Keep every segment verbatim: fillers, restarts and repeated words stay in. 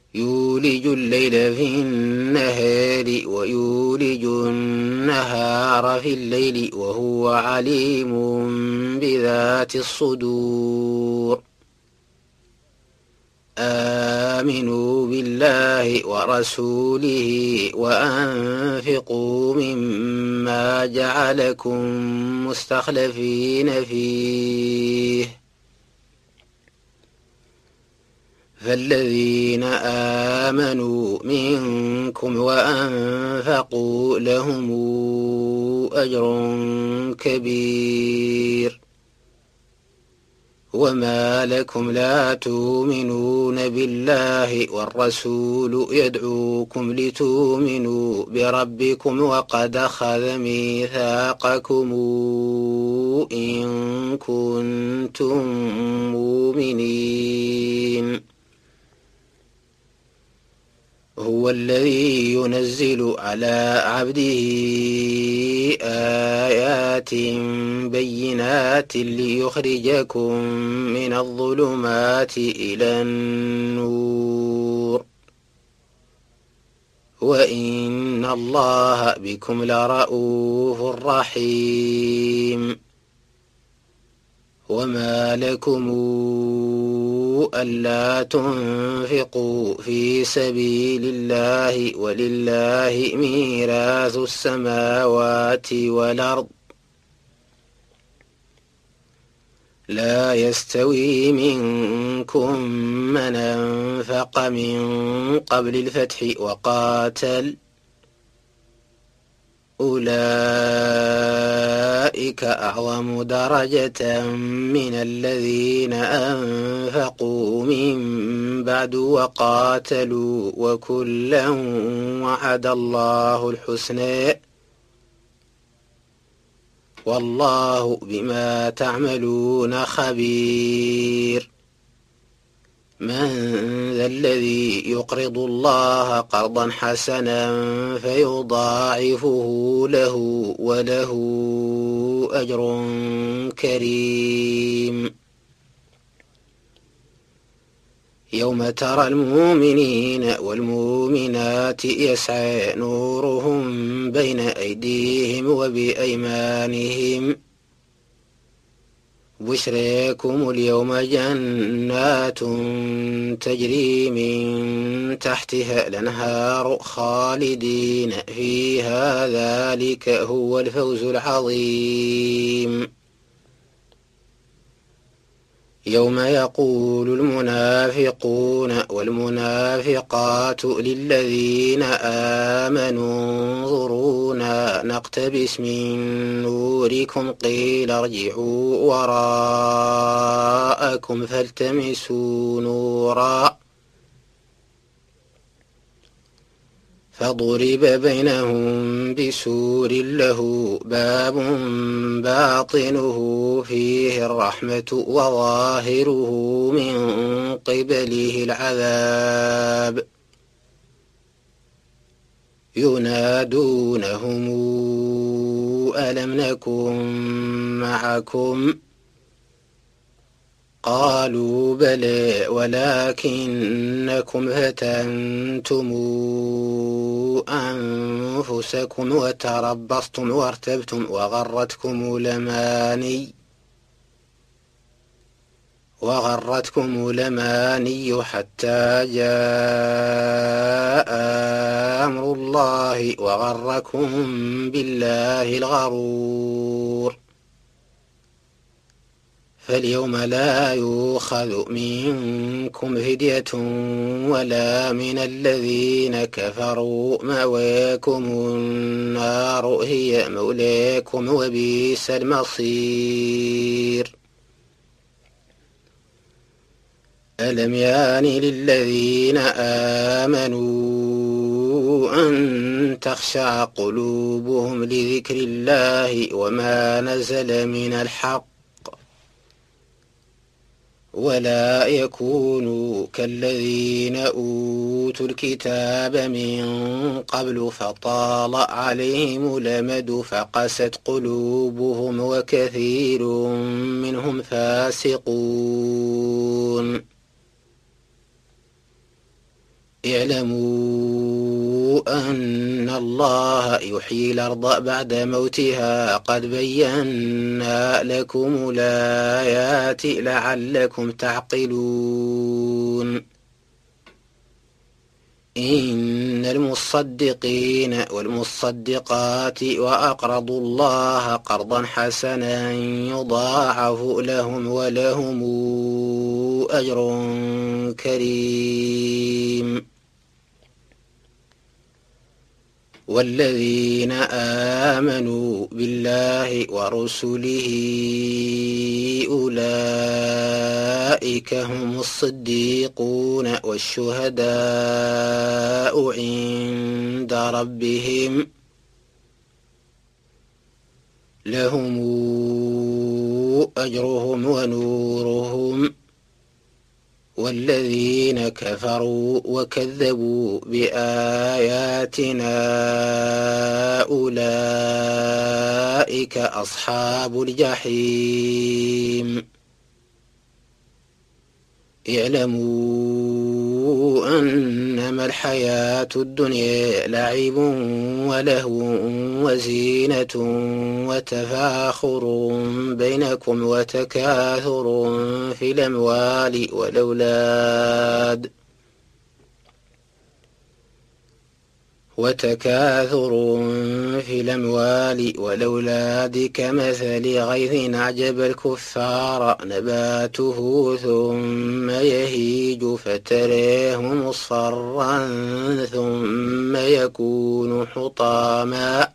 يولج الليل في النهار ويولج النهار في الليل وهو عليم بذات الصدور آمنوا بالله ورسوله وأنفقوا مما جعلكم مستخلفين فيه فالذين آمنوا منكم وأنفقوا لهم أجر كبير وما لكم لا تؤمنون بالله والرسول يدعوكم لتؤمنوا بربكم وقد أخذ ميثاقكم إن كنتم مؤمنين هو الذي ينزل على عبده آيات بينات ليخرجكم من الظلمات إلى النور وإن الله بكم لرءوف رحيم وما لكم ألا تنفقوا في سبيل الله ولله ميراث السماوات والأرض لا يستوي منكم من أنفق من قبل الفتح وقاتل أولئك أعظم درجة من الذين أنفقوا من بعد وقاتلوا وكلا وعد الله الحسنى والله بما تعملون خبير من ذا الذي يقرض الله قرضا حسنا فيضاعفه له وله أجر كريم يوم ترى المؤمنين والمؤمنات يسعى نورهم بين أيديهم وبأيمانهم بشريكم اليوم جنات تجري من تحتها الأنهار خالدين فيها ذلك هو الفوز العظيم يوم يقول المنافقون والمنافقات للذين آمنوا انظرونا نقتبس من نوركم قيل ارجعوا وراءكم فالتمسوا نورا فضرب بينهم بسور له باب باطنه فيه الرحمة وظاهره من قبله العذاب ينادونهم ألم نكن معكم قالوا بلى ولكنكم فتنتم أنفسكم وتربصتم وارتبتم وغرتكم الأماني وغرتكم الأماني حتى جاء أمر الله وغركم بالله الغرور فاليوم لا يؤخذ منكم فدية ولا من الذين كفروا مأواكم النار هي مولاكم وبئس المصير ألم يان للذين آمنوا أن تخشع قلوبهم لذكر الله وما نزل من الحق ولا يكونوا كالذين أوتوا الكتاب من قبل فطال عليهم الأمد فقست قلوبهم وكثير منهم فاسقون اعلموا أن الله يحيي الأرض بعد موتها قد بينا لكم الآيات لعلكم تعقلون إن المصدقين والمصدقات وأقرضوا الله قرضا حسنا يضاعف لهم ولهم أجر كريم والذين آمنوا بالله ورسله أولئك هم الصديقون والشهداء عند ربهم لهم أجرهم ونورهم والذين كفروا وكذبوا بآياتنا أولئك أصحاب الجحيم اعلموا أنما الحياة الدنيا لعب ولهو وزينة وتفاخر بينكم وتكاثر في الأموال والأولاد وتكاثر في الأموال والأولاد كمثل غيث أعجب الكفار نباته ثم يهيج فتراه مصفرا ثم يكون حطاما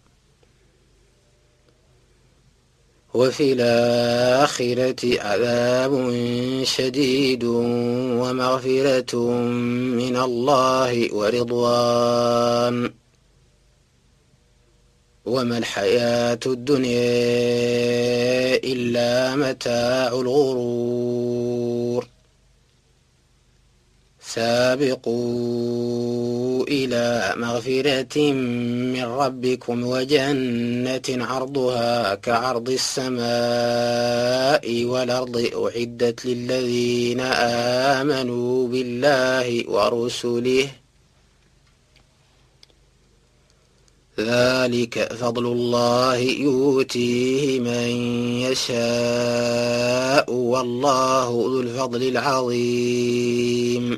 وفي الآخرة عذاب شديد ومغفرة من الله ورضوان وما الحياة الدنيا إلا متاع الغرور سابقوا إلى مغفرة من ربكم وجنة عرضها كعرض السماء والأرض أعدت للذين آمنوا بالله ورسله ذلك فضل الله يؤتيه من يشاء والله ذو الفضل العظيم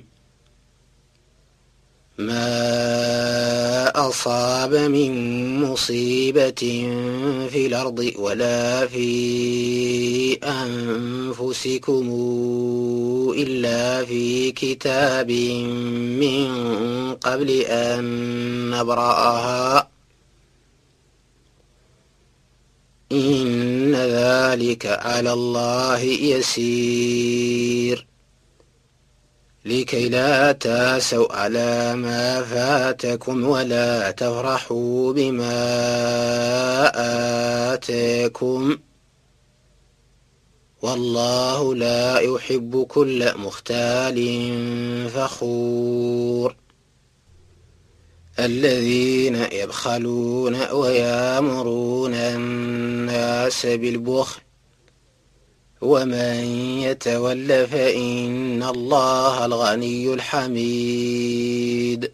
ما أصاب من مصيبة في الأرض ولا في أنفسكم إلا في كتاب من قبل أن نبرأها إن ذلك على الله يسير لكي لا تاسوا على ما فاتكم ولا تفرحوا بما آتاكم والله لا يحب كل مختال فخور الذين يبخلون ويامرون الناس بالبخل ومن يتول فإن الله الغني الحميد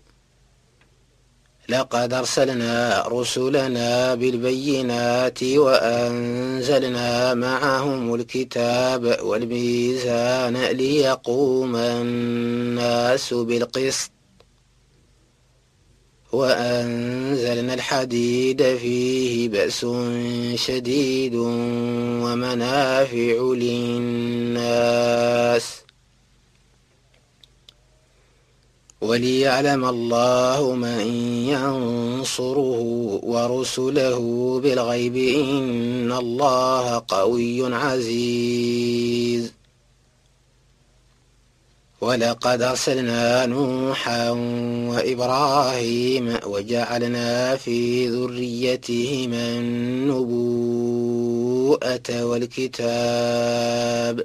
لقد أرسلنا رسلنا بالبينات وأنزلنا معهم الكتاب والميزان ليقوم الناس بالقسط وأنزلنا الحديد فيه بأس شديد ومنافع للناس وليعلم الله من ينصره ورسله بالغيب إن الله قوي عزيز ولقد أرسلنا نوحا وإبراهيم وجعلنا في ذريتهما النبوءة والكتاب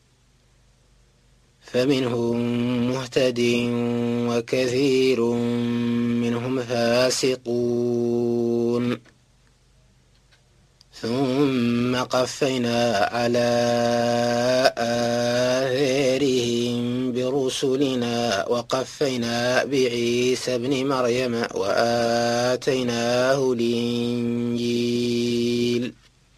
فمنهم مهتد وكثير منهم فاسقون ثم قفينا على آثارهم برسلنا وقفينا بعيسى ابن مريم وآتيناه الإنجيل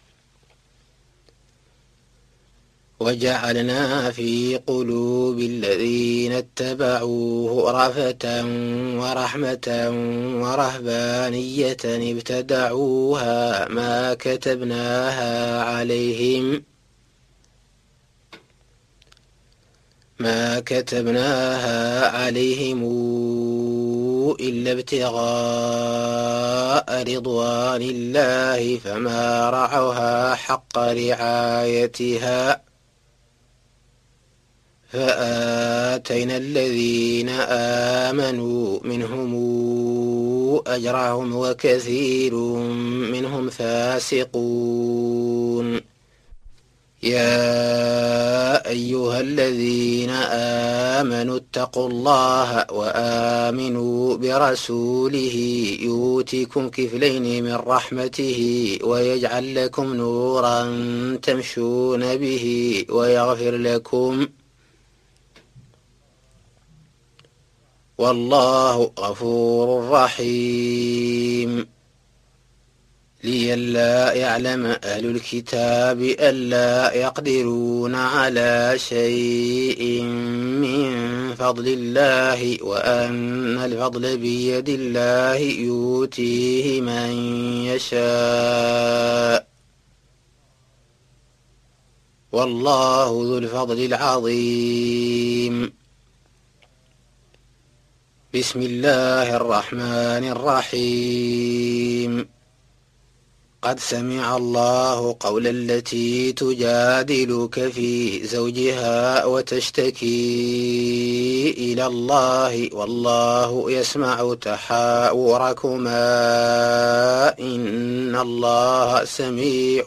وجعلنا في قلوب الذين اتبعوه رأفة ورحمة ورهبانية ابتدعوها ما كتبناها عليهم ما كتبناها عليهم إلا ابتغاء رضوان الله فما رعوها حق رعايتها فآتينا الذين آمنوا منهم أجرهم وكثير منهم فاسقون يا أيها الذين آمنوا اتقوا الله وآمنوا برسوله يؤتكم كفلين من رحمته ويجعل لكم نورا تمشون به ويغفر لكم والله غفور رحيم لئلا يعلم أهل الكتاب ألا يقدرون على شيء من فضل الله وأن الفضل بيد الله يؤتيه من يشاء والله ذو الفضل العظيم بسم الله الرحمن الرحيم قد سمع الله قول التي تجادلك في زوجها وتشتكي إلى الله والله يسمع تحاوركما إن الله سميع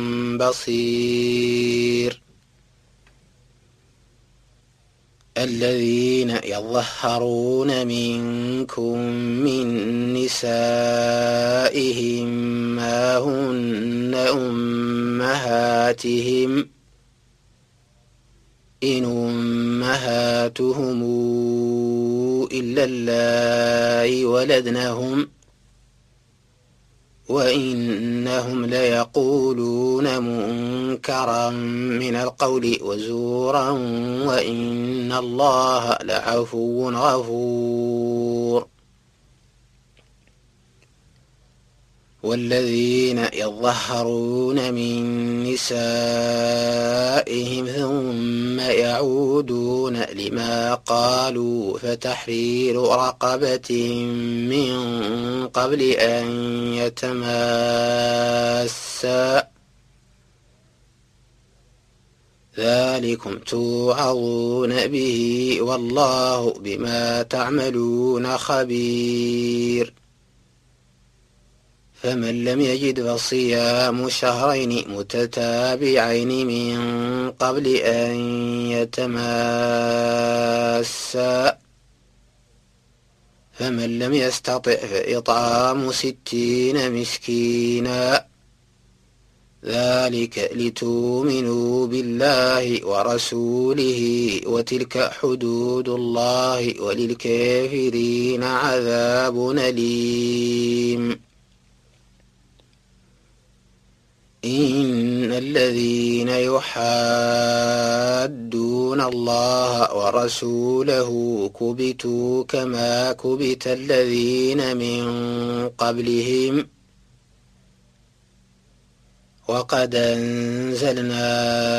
بصير الذين يظهرون منكم من نسائهم ما هن أمهاتهم إن أمهاتهم إلا اللائي ولدنهم وإنهم ليقولون منكرا من القول وزورا وإن الله لعفو غفور والذين يظهرون من نسائهم ثم يعودون لما قالوا فتحرير رقبة من قبل أن يتماسا ذلكم توعظون به والله بما تعملون خبير فمن لم يجد فصيام شهرين متتابعين من قبل أن يتماسا فمن لم يستطع فإطعام ستين مسكينا ذلك لتؤمنوا بالله ورسوله وتلك حدود الله وللكافرين عذاب أليم إن الذين يحادون الله ورسوله كبتوا كما كبت الذين من قبلهم وقد أنزلنا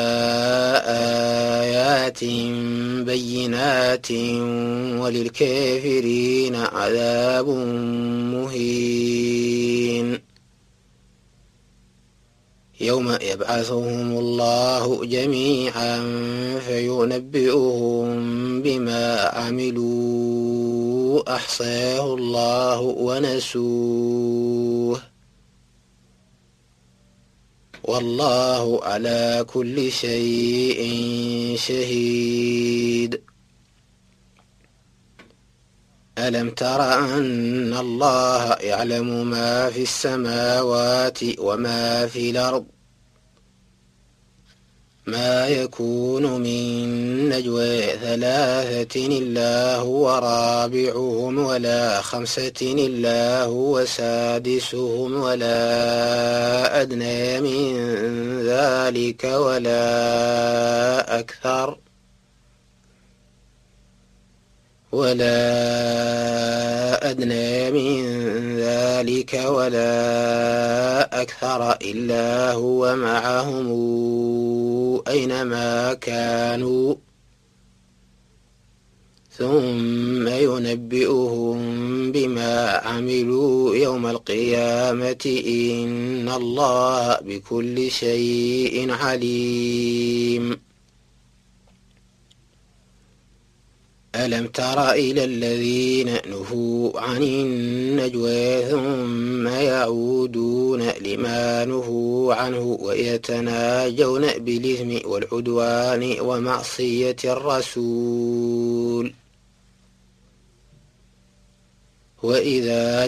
آيات بينات وللكافرين عذاب مهين يوم يبعثهم الله جميعا فينبئهم بما عملوا أحصاه الله ونسوه والله على كل شيء شهيد ألم تر أن الله يعلم ما في السماوات وما في الأرض ما يكون من نجوى ثلاثة إلا هو رابعهم ولا خمسة إلا هو سادسهم ولا أدنى من ذلك ولا أكثر ولا أدنى من ذلك ولا أكثر إلا هو معهم أينما كانوا ثم ينبئهم بما عملوا يوم القيامة إن الله بكل شيء عليم. ألم تر إلى الذين نهوا عن النجوى ثم يعودون لما نهوا عنه ويتناجون بالإثم والعدوان ومعصية الرسول وإذا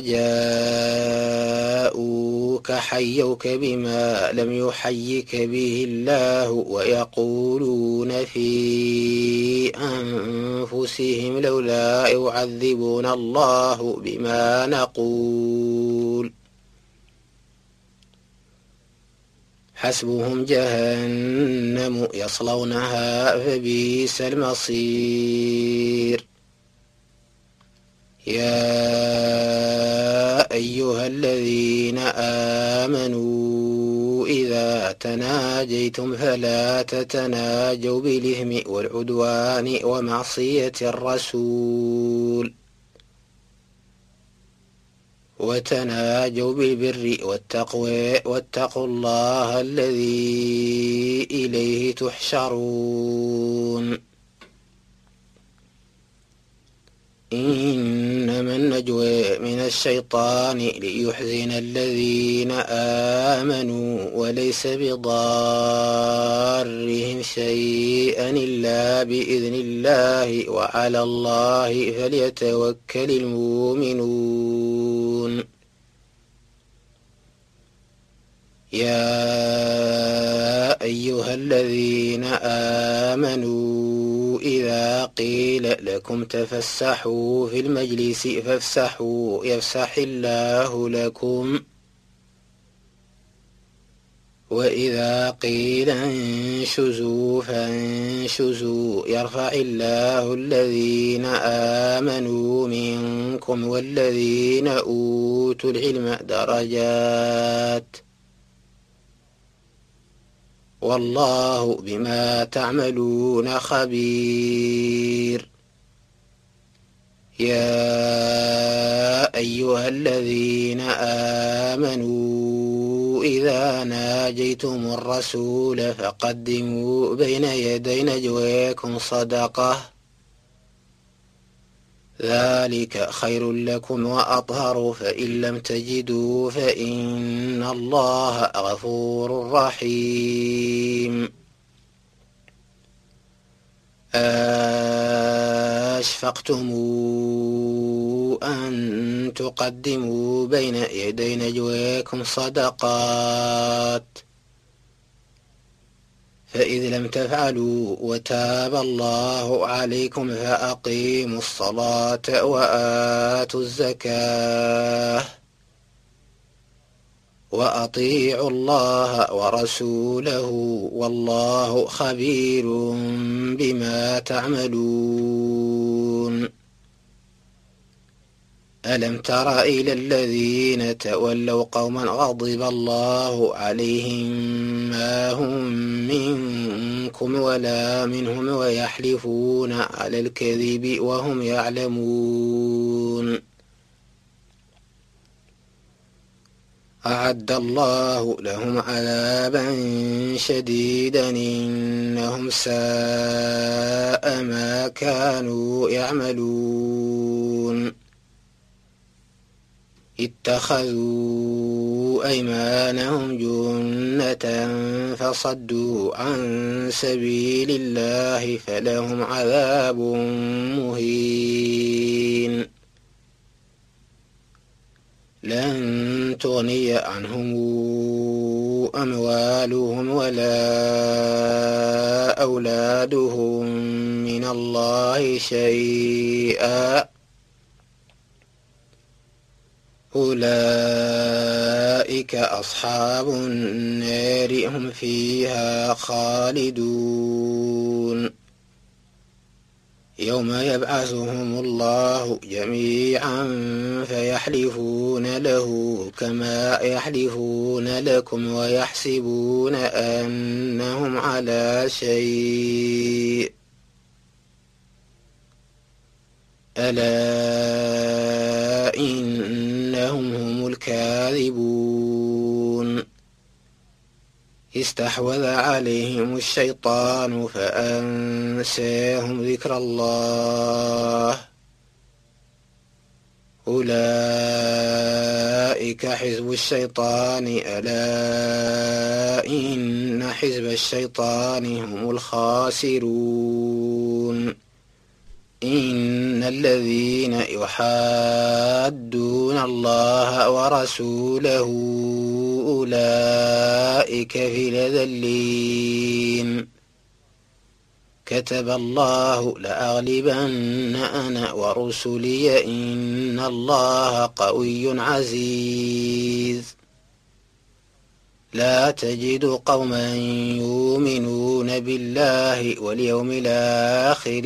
جاءوك حيوك بما لم يحيك به الله ويقولون في أنفسهم لولا يعذبنا الله بما نقول حسبهم جهنم يصلونها فبئس المصير. يا أيها الذين آمنوا إذا تناجيتم فلا تتناجوا بالإثم والعدوان ومعصية الرسول وتناجوا بالبر والتقوى واتقوا الله الذي إليه تحشرون. إنما النجوى من الشيطان ليحزن الذين آمنوا وليس بضارهم شيئا إلا بإذن الله وعلى الله فليتوكل المؤمنون. يا أيها الذين آمنوا إذا قيل لكم تفسحوا في المجلس فافسحوا يفسح الله لكم وإذا قيل انشزوا فانشزوا يرفع الله الذين آمنوا منكم والذين أوتوا العلم درجات والله بما تعملون خبير. يا أيها الذين آمنوا إذا ناجيتم الرسول فقدموا بين يدي نجواكم صدقة ذلك خير لكم وأطهر فإن لم تجدوا فإن الله غفور رحيم. أشفقتم أن تقدموا بين يدي نجواكم صدقات فإذ لم تفعلوا وتاب الله عليكم فأقيموا الصلاة وآتوا الزكاة وأطيعوا الله ورسوله والله خبير بما تعملون. ألم تر إلى الذين تولوا قوما غضب الله عليهم ما هم منكم ولا منهم ويحلفون على الكذب وهم يعلمون أعد الله لهم عذابا شديدا إنهم ساء ما كانوا يعملون. اتخذوا أيمانهم جنة فصدوا عن سبيل الله فلهم عذاب مهين. لن تغني عنهم أموالهم ولا أولادهم من الله شيئا أولئك أصحاب النار هم فيها خالدون يوم يبعثهم الله جميعا فيحلفون له كما يحلفون لكم ويحسبون أنهم على شيء ألا إنهم هم الكاذبون استحوذ عليهم الشيطان فأنساهم ذكر الله أولئك حزب الشيطان ألا إن حزب الشيطان هم الخاسرون إن الذين يحادون الله ورسوله أولئك في الأذلين كتب الله لأغلبن أنا ورسلي إن الله قوي عزيز لا تجد قوما يؤمنون بالله واليوم الآخر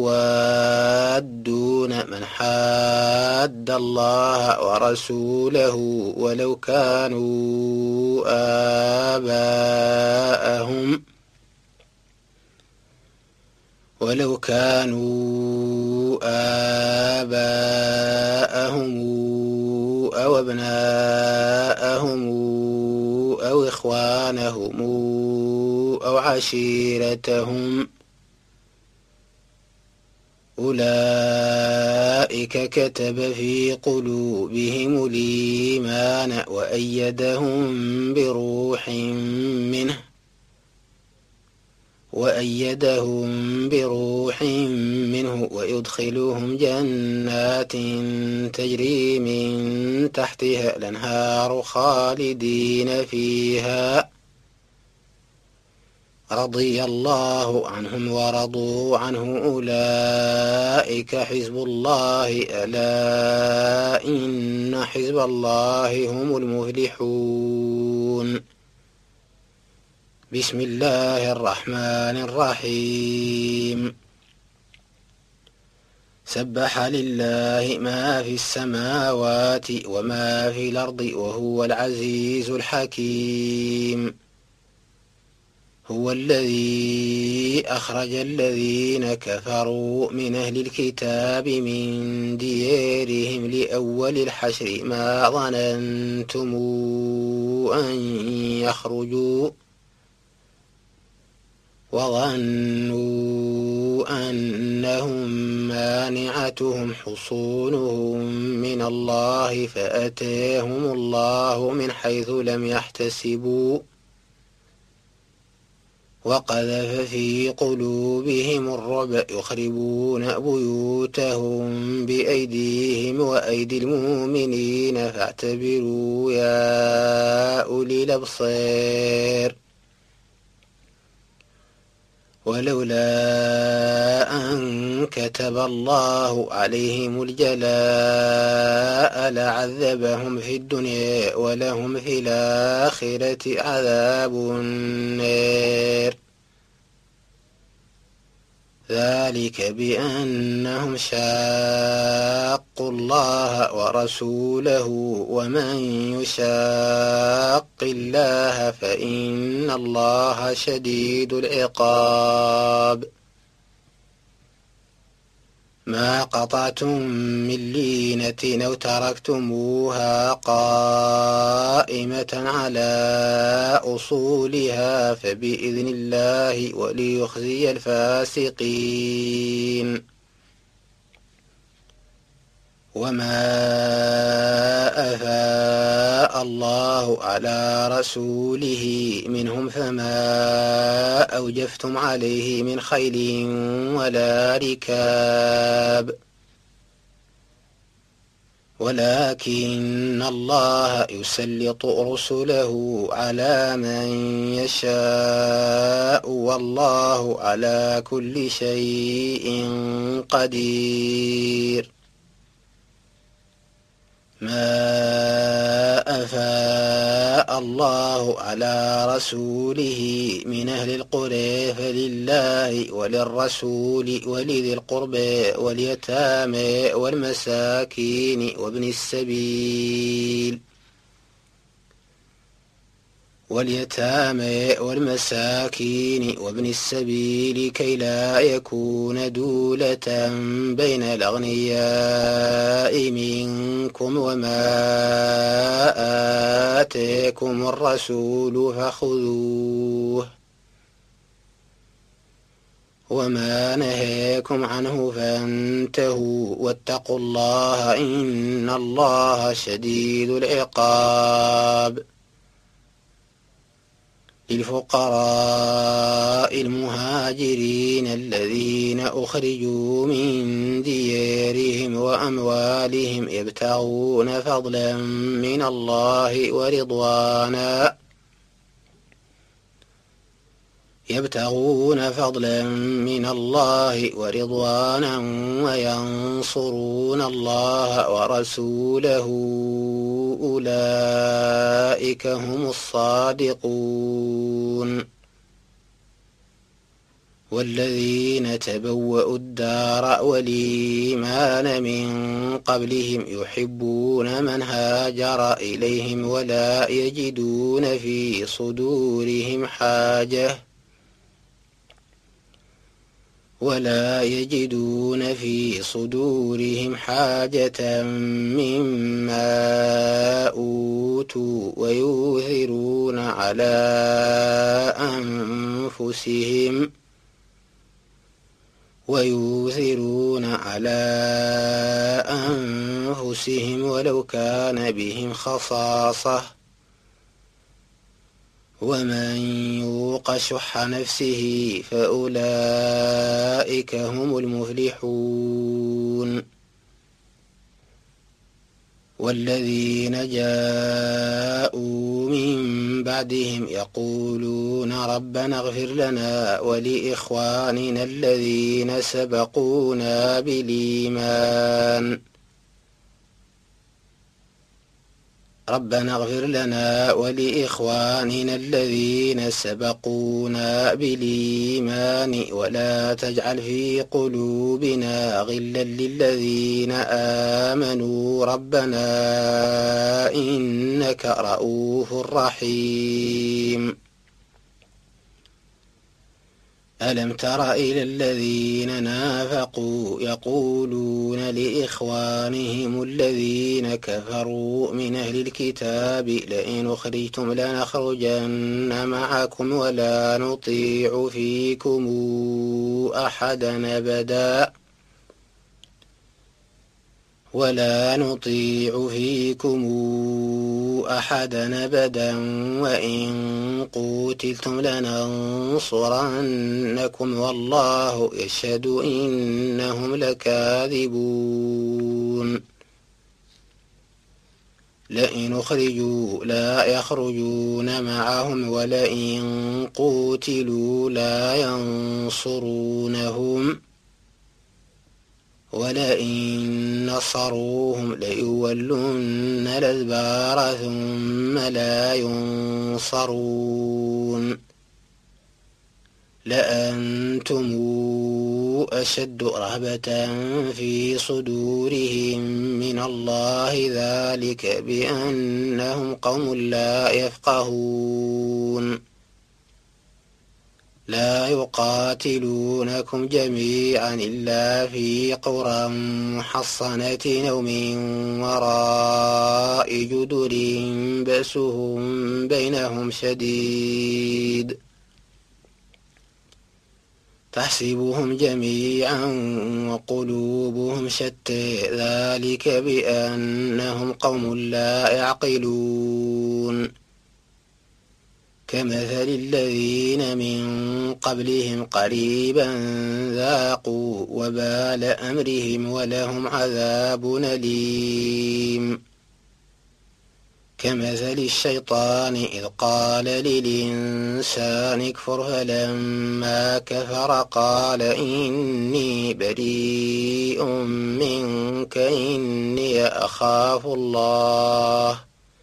يوادون من حاد الله ورسوله ولو كانوا آباءهم ولو كانوا آباءهم أو أبناءهم أو إخوانهم أو عشيرتهم أولئك كتب في قلوبهم الإيمان وأيدهم بروح منه وأيدهم بروح منه ويدخلهم جنات تجري من تحتها الأنهار خالدين فيها رضي الله عنهم ورضوا عنه أولئك حزب الله ألا إن حزب الله هم المفلحون بسم الله الرحمن الرحيم سبح لله ما في السماوات وما في الأرض وهو العزيز الحكيم هو الذي أخرج الذين كفروا من أهل الكتاب من ديارهم لأول الحشر ما ظننتم أن يخرجوا وظنوا أنهم مانعتهم حصونهم من الله فأتاهم الله من حيث لم يحتسبوا وقذف في قلوبهم الرعب يخربون بيوتهم بأيديهم وأيدي المؤمنين فاعتبروا يا أولي الأبصار ولولا أن كتب الله عليهم الجلاء لعذبهم في الدنيا ولهم في الآخرة عذاب النار ذلك بأنهم شاقوا الله ورسوله ومن يشاق الله فإن الله شديد العقاب ما قطعتم من لينة أو تركتموها قائمة على أصولها فبإذن الله وليخزي الفاسقين وما أفاء الله على رسوله منهم فما أوجفتم عليه من خيل ولا ركاب ولكن الله يسلط رسله على من يشاء والله على كل شيء قدير. ما أفاء الله على رسوله من أهل القرى فلله وللرسول ولذي القربى واليتامى والمساكين وابن السبيل واليتامى والمساكين وابن السبيل كي لا يكون دولة بين الأغنياء منكم وما آتاكم الرسول فخذوه وما نهاكم عنه فانتهوا واتقوا الله إن الله شديد العقاب. للفقراء المهاجرين الذين أخرجوا من ديارهم وأموالهم يبتغون فضلا من الله ورضوانا يبتغون فضلا من الله ورضوانا وينصرون الله ورسوله أولئك هم الصادقون. والذين تبوأوا الدار والإيمان من قبلهم يحبون من هاجر إليهم ولا يجدون في صدورهم حاجة ولا يجدون في صدورهم حاجة مما أوتوا ويؤثرون على أنفسهم ويؤثرون على أنفسهم ولو كان بهم خصاصة ومن يوق شح نفسه فأولئك هم المفلحون. والذين جاءوا من بعدهم يقولون ربنا اغفر لنا ولإخواننا الذين سبقونا بالإيمان ربنا اغفر لنا ولإخواننا الذين سبقونا بالإيمان ولا تجعل في قلوبنا غلا للذين آمنوا ربنا إنك رؤوف رحيم. ألم تر إلى الذين نافقوا يقولون لإخوانهم الذين كفروا من أهل الكتاب لئن أخرجتم لنخرجن معكم ولا نطيع فيكم أحدا أبدا ولا نطيع فيكم أحدا أبدا وإن قوتلتم لننصرنكم والله يشهد إنهم لكاذبون. لئن أخرجوا لا يخرجون معهم ولئن قوتلوا لا ينصرونهم ولئن نصروهم ليولن الأدبار ثم لا ينصرون لأنتم أشد رهبة في صدورهم من الله ذلك بأنهم قوم لا يفقهون. لا يقاتلونكم جميعا إلا في قرى محصنة أو من وراء جدر بأسهم بينهم شديد تحسبهم جميعا وقلوبهم شتى ذلك بأنهم قوم لا يعقلون. كمثل الذين من قبلهم قريبا ذاقوا وبال أمرهم ولهم عذاب أليم كمثل الشيطان إذ قال للإنسان اكفر فلما كفر قال إني بريء منك إني أخاف الله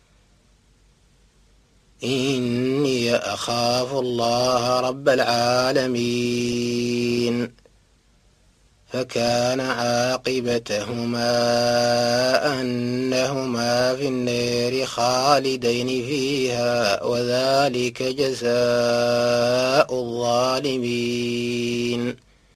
إني أخاف الله رب العالمين فكان عاقبتهما أنهما في النار خالدين فيها وذلك جزاء الظالمين